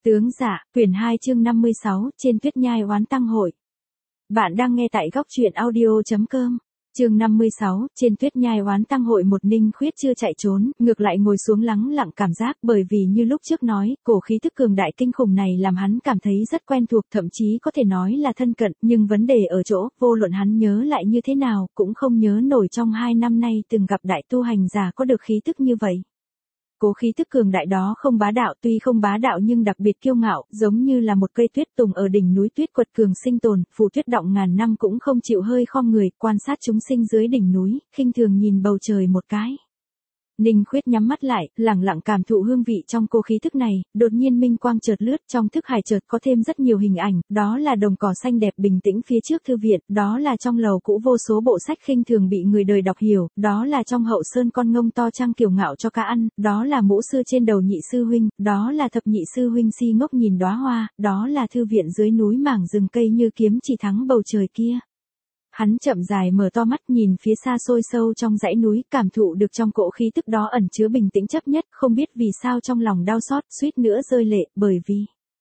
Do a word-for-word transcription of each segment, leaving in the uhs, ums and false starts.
Tướng Dạ, quyển hai chương năm mươi sáu, trên tuyết nhai oán tăng hội. Bạn đang nghe tại góc truyện audio.com. Chương năm mươi sáu, trên tuyết nhai oán tăng hội. Một Ninh Khuyết chưa chạy trốn, ngược lại ngồi xuống lắng lặng cảm giác, bởi vì như lúc trước nói, cổ khí tức cường đại kinh khủng này làm hắn cảm thấy rất quen thuộc, thậm chí có thể nói là thân cận, nhưng vấn đề ở chỗ, vô luận hắn nhớ lại như thế nào, cũng không nhớ nổi trong hai năm nay từng gặp đại tu hành giả có được khí tức như vậy. Cố khí tức cường đại đó không bá đạo, tuy không bá đạo nhưng đặc biệt kiêu ngạo, giống như là một cây tuyết tùng ở đỉnh núi tuyết quật cường sinh tồn, phù tuyết đọng ngàn năm cũng không chịu hơi khom người, quan sát chúng sinh dưới đỉnh núi, khinh thường nhìn bầu trời một cái. Ninh Khuyết nhắm mắt lại, lặng lặng cảm thụ hương vị trong cô khí thức này, đột nhiên minh quang chợt lướt, trong thức hải chợt có thêm rất nhiều hình ảnh, đó là đồng cỏ xanh đẹp bình tĩnh phía trước thư viện, đó là trong lầu cũ vô số bộ sách khinh thường bị người đời đọc hiểu, đó là trong hậu sơn con ngông to trang kiều ngạo cho cá ăn, đó là mũ sư trên đầu nhị sư huynh, đó là thập nhị sư huynh si ngốc nhìn đóa hoa, đó là thư viện dưới núi mảng rừng cây như kiếm chỉ thắng bầu trời kia. Hắn chậm dài mở to mắt nhìn phía xa xôi sâu trong dãy núi, cảm thụ được trong cỗ khí tức đó ẩn chứa bình tĩnh chấp nhất, không biết vì sao trong lòng đau xót, suýt nữa rơi lệ, bởi vì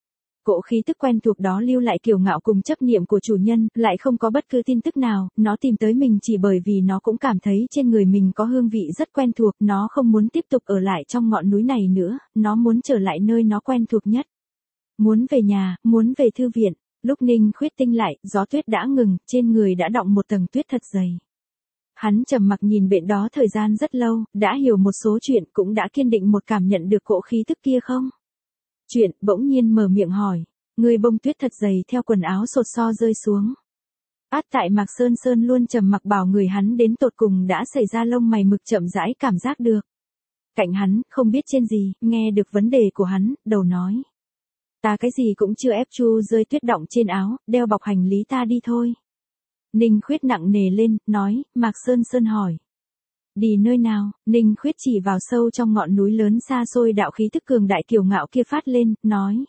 cỗ khí tức quen thuộc đó lưu lại kiêu ngạo cùng chấp niệm của chủ nhân, lại không có bất cứ tin tức nào, nó tìm tới mình chỉ bởi vì nó cũng cảm thấy trên người mình có hương vị rất quen thuộc, nó không muốn tiếp tục ở lại trong ngọn núi này nữa, nó muốn trở lại nơi nó quen thuộc nhất. Muốn về nhà, muốn về thư viện. Lúc Ninh Khuyết tinh lại, gió tuyết đã ngừng, trên người đã đọng một tầng tuyết thật dày. Hắn trầm mặc nhìn bên đó thời gian rất lâu, đã hiểu một số chuyện, cũng đã kiên định một cảm nhận được cỗ khí tức kia không? Chuyện, bỗng nhiên mở miệng hỏi, người bông tuyết thật dày theo quần áo sột so rơi xuống. Át tại Mạc Sơn Sơn luôn trầm mặc bảo người hắn đến tột cùng đã xảy ra lông mày mực chậm rãi cảm giác được. Cạnh hắn, không biết trên gì, nghe được vấn đề của hắn, đầu nói. Ta cái gì cũng chưa ép chu rơi tuyết đọng trên áo, đeo bọc hành lý ta đi thôi. Ninh Khuyết nặng nề lên, nói, Mạc Sơn Sơn hỏi. Đi nơi nào? Ninh Khuyết chỉ vào sâu trong ngọn núi lớn xa xôi đạo khí tức cường đại kiều ngạo kia phát lên, nói.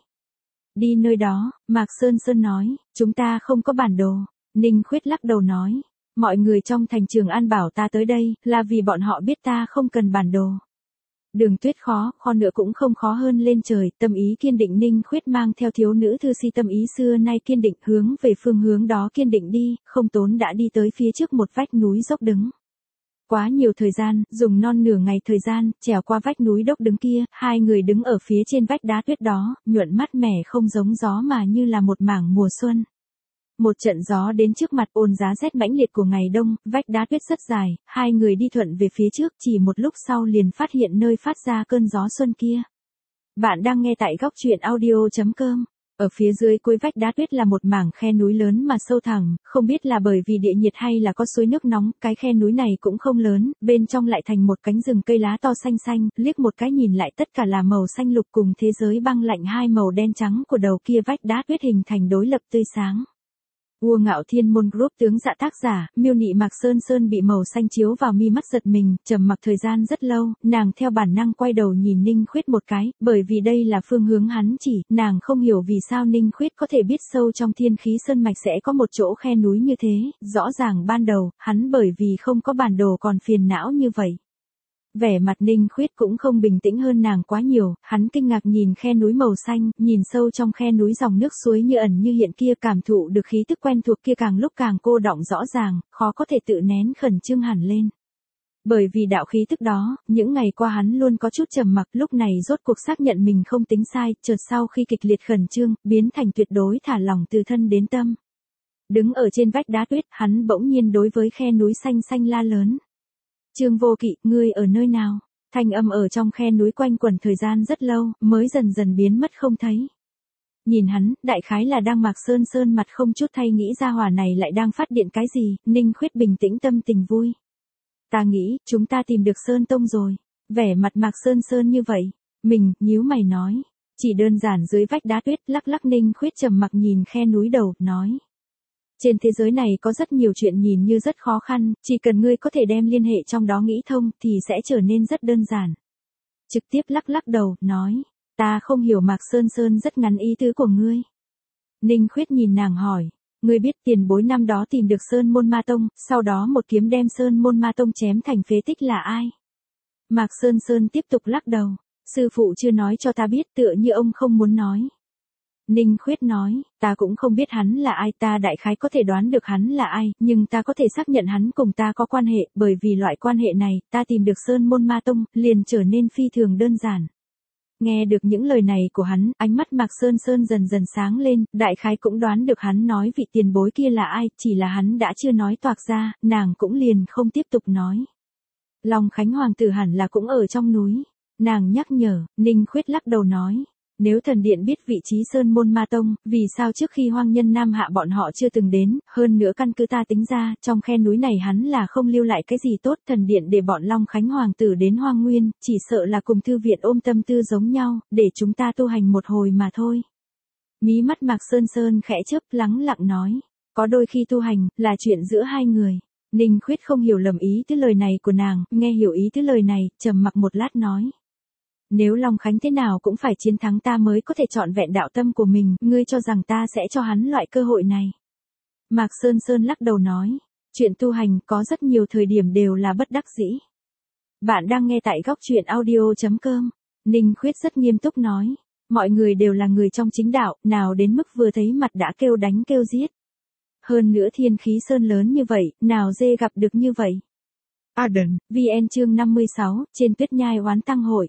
Đi nơi đó, Mạc Sơn Sơn nói, chúng ta không có bản đồ. Ninh Khuyết lắc đầu nói, mọi người trong thành Trường An bảo ta tới đây, là vì bọn họ biết ta không cần bản đồ. Đường tuyết khó, khó nữa cũng không khó hơn lên trời, tâm ý kiên định. Ninh Khuyết mang theo thiếu nữ thư si tâm ý xưa nay kiên định, hướng về phương hướng đó kiên định đi, không tốn đã đi tới phía trước một vách núi dốc đứng. Quá nhiều thời gian, dùng non nửa ngày thời gian, trèo qua vách núi dốc đứng kia, hai người đứng ở phía trên vách đá tuyết đó, nhuận mát mẻ không giống gió mà như là một mảng mùa xuân. Một trận gió đến trước mặt ôn giá rét mãnh liệt của ngày đông, vách đá tuyết rất dài, hai người đi thuận về phía trước, chỉ một lúc sau liền phát hiện nơi phát ra cơn gió xuân kia. Bạn đang nghe tại góc truyện audio.com. Ở phía dưới cuối vách đá tuyết là một mảng khe núi lớn mà sâu thẳm, không biết là bởi vì địa nhiệt hay là có suối nước nóng, cái khe núi này cũng không lớn, bên trong lại thành một cánh rừng cây lá to xanh xanh, liếc một cái nhìn lại tất cả là màu xanh lục cùng thế giới băng lạnh hai màu đen trắng của đầu kia vách đá tuyết hình thành đối lập tươi sáng. Vua Ngạo Thiên Môn Group tướng Dạ tác giả, miêu nị Mạc Sơn Sơn bị màu xanh chiếu vào mi mắt giật mình, trầm mặc thời gian rất lâu, nàng theo bản năng quay đầu nhìn Ninh Khuyết một cái, bởi vì đây là phương hướng hắn chỉ, nàng không hiểu vì sao Ninh Khuyết có thể biết sâu trong thiên khí sơn mạch sẽ có một chỗ khe núi như thế, rõ ràng ban đầu, hắn bởi vì không có bản đồ còn phiền não như vậy. Vẻ mặt Ninh Khuyết cũng không bình tĩnh hơn nàng quá nhiều, hắn kinh ngạc nhìn khe núi màu xanh, nhìn sâu trong khe núi dòng nước suối như ẩn như hiện kia, cảm thụ được khí tức quen thuộc kia càng lúc càng cô đọng rõ ràng, khó có thể tự nén khẩn trương hẳn lên. Bởi vì đạo khí tức đó, những ngày qua hắn luôn có chút trầm mặc, lúc này rốt cuộc xác nhận mình không tính sai, chợt sau khi kịch liệt khẩn trương, biến thành tuyệt đối thả lỏng từ thân đến tâm. Đứng ở trên vách đá tuyết, hắn bỗng nhiên đối với khe núi xanh xanh la lớn. Trương Vô Kỵ, ngươi ở nơi nào? Thanh âm ở trong khe núi quanh quẩn thời gian rất lâu, mới dần dần biến mất không thấy. Nhìn hắn, đại khái là đang Mạc Sơn Sơn mặt không chút thay nghĩ ra hỏa này lại đang phát điện cái gì, Ninh Khuyết bình tĩnh tâm tình vui. Ta nghĩ, chúng ta tìm được Sơn Tông rồi. Vẻ mặt Mạc Sơn Sơn như vậy, mình, nhíu mày nói. Chỉ đơn giản dưới vách đá tuyết, lắc lắc. Ninh Khuyết trầm mặc nhìn khe núi đầu, nói. Trên thế giới này có rất nhiều chuyện nhìn như rất khó khăn, chỉ cần ngươi có thể đem liên hệ trong đó nghĩ thông, thì sẽ trở nên rất đơn giản. Trực tiếp lắc lắc đầu, nói, ta không hiểu Mạc Sơn Sơn rất ngắn ý tứ của ngươi. Ninh Khuyết nhìn nàng hỏi, ngươi biết tiền bối năm đó tìm được Sơn Môn Ma Tông, sau đó một kiếm đem Sơn Môn Ma Tông chém thành phế tích là ai? Mạc Sơn Sơn tiếp tục lắc đầu, sư phụ chưa nói cho ta biết, tựa như ông không muốn nói. Ninh Khuyết nói, ta cũng không biết hắn là ai, ta đại khái có thể đoán được hắn là ai, nhưng ta có thể xác nhận hắn cùng ta có quan hệ, bởi vì loại quan hệ này, ta tìm được Sơn Môn Ma Tông, liền trở nên phi thường đơn giản. Nghe được những lời này của hắn, ánh mắt Mạc Sơn Sơn dần dần sáng lên, đại khái cũng đoán được hắn nói vị tiền bối kia là ai, chỉ là hắn đã chưa nói toạc ra, nàng cũng liền không tiếp tục nói. Long Khánh Hoàng tử hẳn là cũng ở trong núi. Nàng nhắc nhở, Ninh Khuyết lắc đầu nói. Nếu thần điện biết vị trí Sơn Môn Ma Tông, vì sao trước khi hoang nhân Nam Hạ bọn họ chưa từng đến, hơn nữa căn cứ ta tính ra, trong khe núi này hắn là không lưu lại cái gì tốt, thần điện để bọn Long Khánh Hoàng tử đến hoang nguyên, chỉ sợ là cùng thư viện ôm tâm tư giống nhau, để chúng ta tu hành một hồi mà thôi. Mí mắt Mạc Sơn Sơn khẽ chớp, lắng lặng nói, có đôi khi tu hành, là chuyện giữa hai người. Ninh Khuyết không hiểu lầm ý tứ lời này của nàng, nghe hiểu ý tứ lời này, trầm mặc một lát nói. Nếu Long Khánh thế nào cũng phải chiến thắng ta mới có thể trọn vẹn đạo tâm của mình, ngươi cho rằng ta sẽ cho hắn loại cơ hội này. Mạc Sơn Sơn lắc đầu nói, chuyện tu hành có rất nhiều thời điểm đều là bất đắc dĩ. Bạn đang nghe tại góc truyện audio chấm com. Ninh Khuyết rất nghiêm túc nói, mọi người đều là người trong chính đạo, nào đến mức vừa thấy mặt đã kêu đánh kêu giết. Hơn nữa thiên khí sơn lớn như vậy, nào dê gặp được như vậy. Arden, vê en chương năm mươi sáu, trên tuyết nhai oán tăng hội.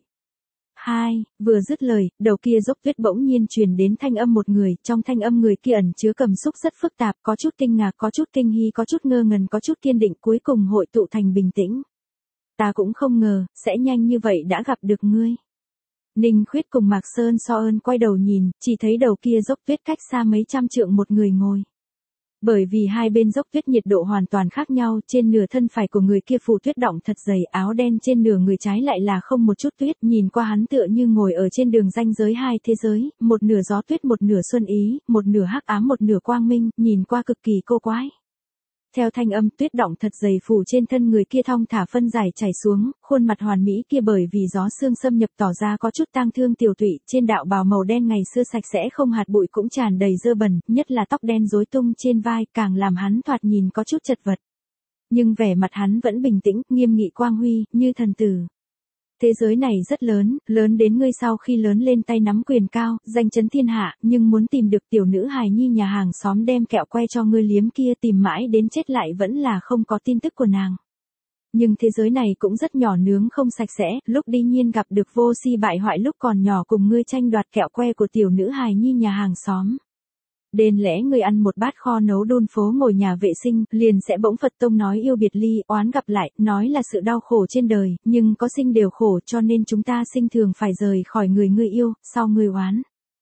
Hai, vừa dứt lời, đầu kia dốc tuyết bỗng nhiên truyền đến thanh âm một người, trong thanh âm người kia ẩn chứa cảm xúc rất phức tạp, có chút kinh ngạc, có chút kinh hy, có chút ngơ ngẩn, có chút kiên định, cuối cùng hội tụ thành bình tĩnh. Ta cũng không ngờ, sẽ nhanh như vậy đã gặp được ngươi. Ninh Khuyết cùng Mạc Sơn So Ơn quay đầu nhìn, chỉ thấy đầu kia dốc tuyết cách xa mấy trăm trượng một người ngồi. Bởi vì hai bên dốc tuyết nhiệt độ hoàn toàn khác nhau, trên nửa thân phải của người kia phủ tuyết đọng thật dày, áo đen trên nửa người trái lại là không một chút tuyết, nhìn qua hắn tựa như ngồi ở trên đường ranh giới hai thế giới, một nửa gió tuyết một nửa xuân ý, một nửa hắc ám một nửa quang minh, nhìn qua cực kỳ cô quái. Theo thanh âm tuyết đọng thật dày phủ trên thân người kia thong thả phân giải chảy xuống, khuôn mặt hoàn mỹ kia bởi vì gió sương xâm nhập tỏ ra có chút tang thương tiểu tụy, trên đạo bào màu đen ngày xưa sạch sẽ không hạt bụi cũng tràn đầy dơ bẩn, nhất là tóc đen rối tung trên vai càng làm hắn thoạt nhìn có chút chật vật. Nhưng vẻ mặt hắn vẫn bình tĩnh, nghiêm nghị quang huy, như thần tử. Thế giới này rất lớn, lớn đến ngươi sau khi lớn lên tay nắm quyền cao, danh chấn thiên hạ, nhưng muốn tìm được tiểu nữ hài nhi nhà hàng xóm đem kẹo que cho ngươi liếm kia tìm mãi đến chết lại vẫn là không có tin tức của nàng. Nhưng thế giới này cũng rất nhỏ nướng không sạch sẽ, lúc đi nhiên gặp được vô si bại hoại lúc còn nhỏ cùng ngươi tranh đoạt kẹo que của tiểu nữ hài nhi nhà hàng xóm. Đền lẽ người ăn một bát kho nấu đun phố ngồi nhà vệ sinh, liền sẽ bỗng Phật tông nói yêu biệt ly, oán gặp lại, nói là sự đau khổ trên đời, nhưng có sinh đều khổ cho nên chúng ta sinh thường phải rời khỏi người người yêu, sau người oán.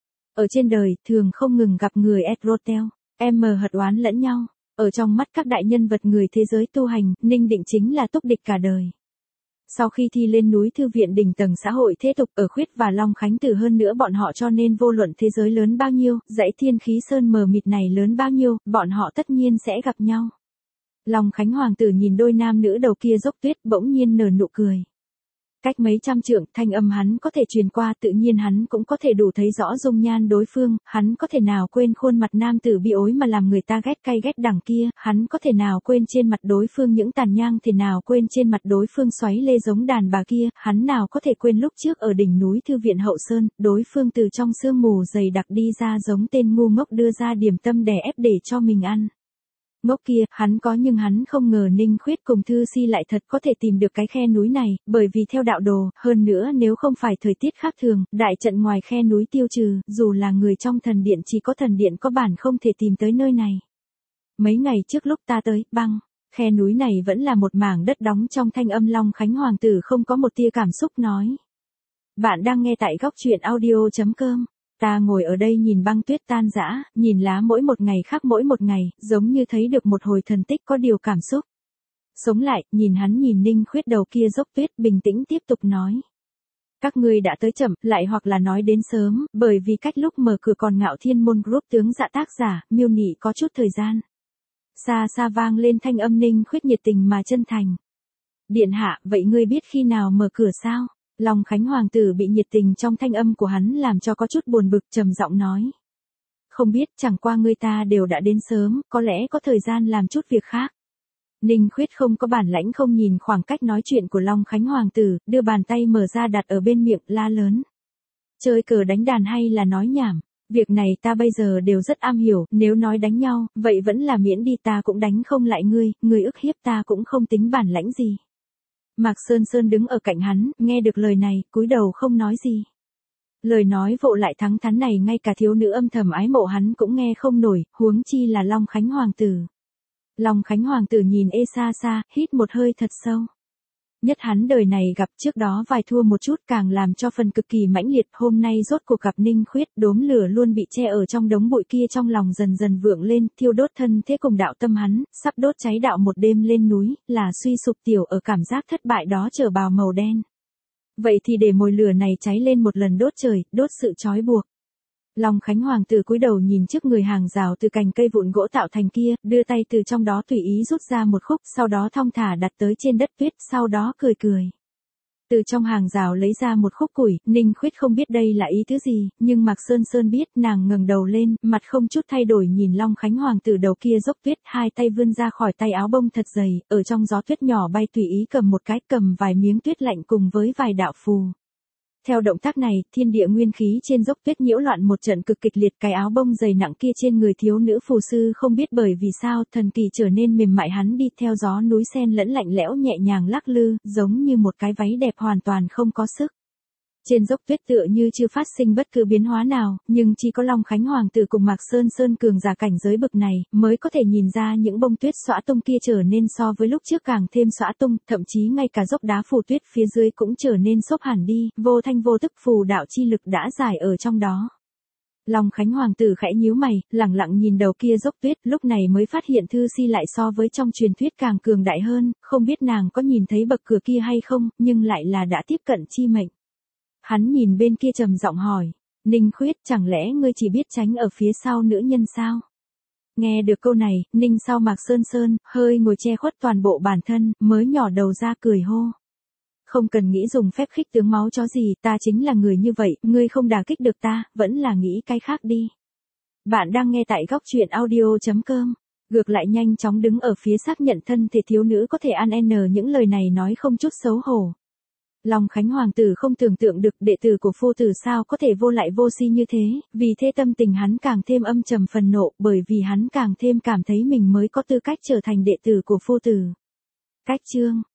Ở trên đời, thường không ngừng gặp người Etrotel, em mờ hật oán lẫn nhau, ở trong mắt các đại nhân vật người thế giới tu hành, Ninh Định chính là túc địch cả đời. Sau khi thi lên núi thư viện đỉnh tầng xã hội thế tục ở Khuyết và Long Khánh Tử hơn nữa bọn họ cho nên vô luận thế giới lớn bao nhiêu, dãy thiên khí sơn mờ mịt này lớn bao nhiêu, bọn họ tất nhiên sẽ gặp nhau. Long Khánh Hoàng tử nhìn đôi nam nữ đầu kia dốc tuyết bỗng nhiên nở nụ cười. Cách mấy trăm trượng, thanh âm hắn có thể truyền qua, tự nhiên hắn cũng có thể đủ thấy rõ dung nhan đối phương, hắn có thể nào quên khuôn mặt nam tử bi ối mà làm người ta ghét cay ghét đằng kia, hắn có thể nào quên trên mặt đối phương những tàn nhang, thể nào quên trên mặt đối phương xoáy lê giống đàn bà kia, hắn nào có thể quên lúc trước ở đỉnh núi thư viện hậu sơn, đối phương từ trong sương mù dày đặc đi ra giống tên ngu ngốc đưa ra điểm tâm đè ép để cho mình ăn. Ngốc kia, hắn có nhưng hắn không ngờ Ninh Khuyết cùng Thư Si lại thật có thể tìm được cái khe núi này, bởi vì theo đạo đồ, hơn nữa nếu không phải thời tiết khác thường, đại trận ngoài khe núi tiêu trừ, dù là người trong thần điện chỉ có thần điện có bản không thể tìm tới nơi này. Mấy ngày trước lúc ta tới, băng, khe núi này vẫn là một mảng đất đóng trong thanh âm Long Khánh Hoàng tử không có một tia cảm xúc nói. Bạn đang nghe tại góc truyện audio chấm com. Ta ngồi ở đây nhìn băng tuyết tan rã, nhìn lá mỗi một ngày khác mỗi một ngày, giống như thấy được một hồi thần tích có điều cảm xúc. Sống lại, nhìn hắn nhìn Ninh Khuyết đầu kia dốc tuyết bình tĩnh tiếp tục nói. Các ngươi đã tới chậm, lại hoặc là nói đến sớm, bởi vì cách lúc mở cửa còn Ngạo Thiên Môn Group tướng dạ tác giả, miêu nị có chút thời gian. Xa xa vang lên thanh âm Ninh Khuyết nhiệt tình mà chân thành. Điện hạ, vậy ngươi biết khi nào mở cửa sao? Long Khánh Hoàng tử bị nhiệt tình trong thanh âm của hắn làm cho có chút buồn bực trầm giọng nói. Không biết, chẳng qua người ta đều đã đến sớm, có lẽ có thời gian làm chút việc khác. Ninh Khuyết không có bản lãnh không nhìn khoảng cách nói chuyện của Long Khánh Hoàng tử, đưa bàn tay mở ra đặt ở bên miệng la lớn. Chơi cờ đánh đàn hay là nói nhảm, Việc này ta bây giờ đều rất am hiểu, nếu nói đánh nhau, vậy vẫn là miễn đi, ta cũng đánh không lại ngươi, ngươi ức hiếp ta cũng không tính bản lãnh gì. Mạc Sơn Sơn đứng ở cạnh hắn, nghe được lời này, cúi đầu không nói gì. Lời nói vộ lại thắng thắn này ngay cả thiếu nữ âm thầm ái mộ hắn cũng nghe không nổi, huống chi là Long Khánh Hoàng tử. Long Khánh Hoàng tử nhìn ê xa xa, hít một hơi thật sâu. Nhất hắn đời này gặp trước đó vài thua một chút càng làm cho phần cực kỳ mãnh liệt, hôm nay rốt cuộc gặp Ninh Khuyết, đốm lửa luôn bị che ở trong đống bụi kia trong lòng dần dần vượng lên, thiêu đốt thân thế cùng đạo tâm hắn, sắp đốt cháy đạo một đêm lên núi, là suy sụp tiểu ở cảm giác thất bại đó trở bào màu đen. Vậy thì để mồi lửa này cháy lên một lần đốt trời, đốt sự trói buộc. Long Khánh Hoàng tử cúi đầu nhìn trước người hàng rào từ cành cây vụn gỗ tạo thành kia, đưa tay từ trong đó tùy ý rút ra một khúc, sau đó thong thả đặt tới trên đất tuyết, sau đó cười cười. Từ trong hàng rào lấy ra một khúc củi, Ninh Khuyết không biết đây là ý thứ gì, nhưng Mạc Sơn Sơn biết, nàng ngẩng đầu lên, mặt không chút thay đổi nhìn Long Khánh Hoàng tử đầu kia dốc tuyết, hai tay vươn ra khỏi tay áo bông thật dày, ở trong gió tuyết nhỏ bay tùy ý cầm một cái, cầm vài miếng tuyết lạnh cùng với vài đạo phù. Theo động tác này, thiên địa nguyên khí trên dốc tuyết nhiễu loạn một trận cực kịch liệt, cái áo bông dày nặng kia trên người thiếu nữ phù sư không biết bởi vì sao thần kỳ trở nên mềm mại, hắn đi theo gió núi sen lẫn lạnh lẽo nhẹ nhàng lắc lư, giống như một cái váy đẹp hoàn toàn không có sức. Trên dốc tuyết tựa như chưa phát sinh bất cứ biến hóa nào, nhưng chỉ có Long Khánh Hoàng tử cùng Mạc Sơn Sơn cường giả cảnh giới bực này, mới có thể nhìn ra những bông tuyết xõa tung kia trở nên so với lúc trước càng thêm xõa tung, thậm chí ngay cả dốc đá phù tuyết phía dưới cũng trở nên xốp hẳn đi, vô thanh vô tức phù đạo chi lực đã giải ở trong đó. Long Khánh Hoàng tử khẽ nhíu mày, lặng lặng nhìn đầu kia dốc tuyết, lúc này mới phát hiện Thư Si lại so với trong truyền thuyết càng cường đại hơn, không biết nàng có nhìn thấy bậc cửa kia hay không, nhưng lại là đã tiếp cận chi mệnh. Hắn nhìn bên kia trầm giọng hỏi, Ninh Khuyết, chẳng lẽ ngươi chỉ biết tránh ở phía sau nữ nhân sao? Nghe được câu này, Ninh sau Mạc Sơn Sơn, hơi ngồi che khuất toàn bộ bản thân, mới nhỏ đầu ra cười hô. Không cần nghĩ dùng phép khích tướng máu chó gì, ta chính là người như vậy, ngươi không đả kích được ta, vẫn là nghĩ cái khác đi. Bạn đang nghe tại góc truyện audio chấm com. Ngược lại nhanh chóng đứng ở phía xác nhận thân thể thiếu nữ có thể ăn n những lời này nói không chút xấu hổ. Long Khánh Hoàng tử không tưởng tượng được đệ tử của phu tử sao có thể vô lại vô si như thế, vì thế tâm tình hắn càng thêm âm trầm phần nộ, bởi vì hắn càng thêm cảm thấy mình mới có tư cách trở thành đệ tử của phu tử. Cách chương